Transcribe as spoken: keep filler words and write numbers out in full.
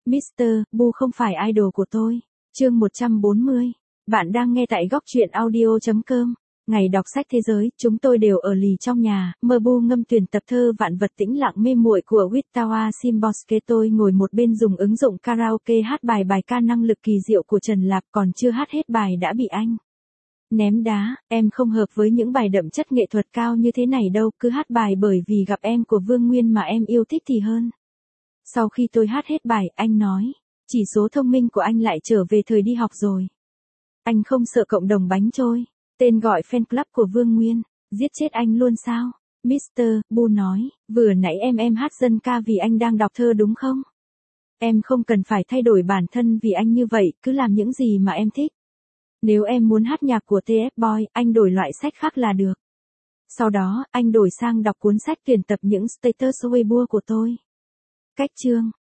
mít tơ Boo không phải idol của tôi. Chương một trăm bốn mươi. Bạn đang nghe tại góc truyện audio chấm com. Ngày đọc sách thế giới, chúng tôi đều ở lì trong nhà, mơ Bu ngâm tuyển tập thơ vạn vật tĩnh lặng mê muội của Witawa Simboske. Tôi ngồi một bên dùng ứng dụng karaoke hát bài bài ca năng lực kỳ diệu của Trần Lạp, còn chưa hát hết bài đã bị anh ném đá. Em không hợp với những bài đậm chất nghệ thuật cao như thế này đâu, cứ hát bài bởi vì gặp em của Vương Nguyên mà em yêu thích thì hơn. Sau khi tôi hát hết bài, anh nói, chỉ số thông minh của anh lại trở về thời đi học rồi. Anh không sợ cộng đồng bánh trôi, tên gọi fan club của Vương Nguyên, giết chết anh luôn sao? mít tơ Boo nói, vừa nãy em em hát dân ca vì anh đang đọc thơ đúng không? Em không cần phải thay đổi bản thân vì anh như vậy, cứ làm những gì mà em thích. Nếu em muốn hát nhạc của tê ép Boy, anh đổi loại sách khác là được. Sau đó, anh đổi sang đọc cuốn sách tuyển tập những status Weibo của tôi. Cách chương,